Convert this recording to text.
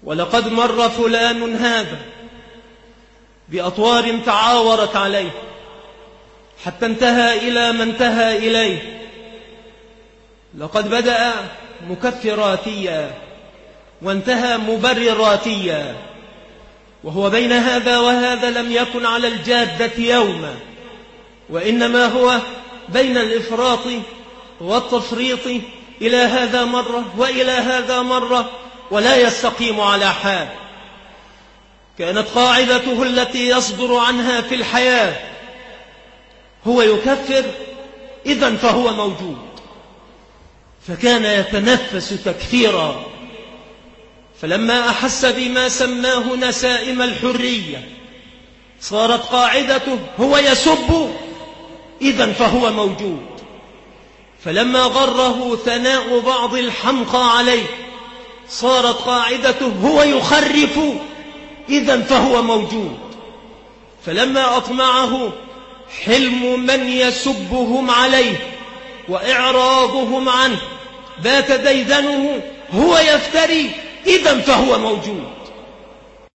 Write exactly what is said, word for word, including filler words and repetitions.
ولقد مر فلان هذا بأطوار تعاورت عليه حتى انتهى إلى ما انتهى إليه. لقد بدأ مكفراتيا وانتهى مبرراتيا، وهو بين هذا وهذا لم يكن على الجادة يوما، وإنما هو بين الإفراط والتفريط، إلى هذا مرة وإلى هذا مرة، ولا يستقيم على حال. كانت قاعدته التي يصدر عنها في الحياة: هو يكفر إذن فهو موجود، فكان يتنفس تكفيرا. فلما أحس بما سماه نسائم الحرية صارت قاعدته: هو يسب إذن فهو موجود. فلما غره ثناء بعض الحمقى عليه صارت قاعدته: هو يخرف إذن فهو موجود. فلما أطمعه حلم من يسبهم عليه وإعراضهم عنه بات ديدنه: هو يفتري إذن فهو موجود.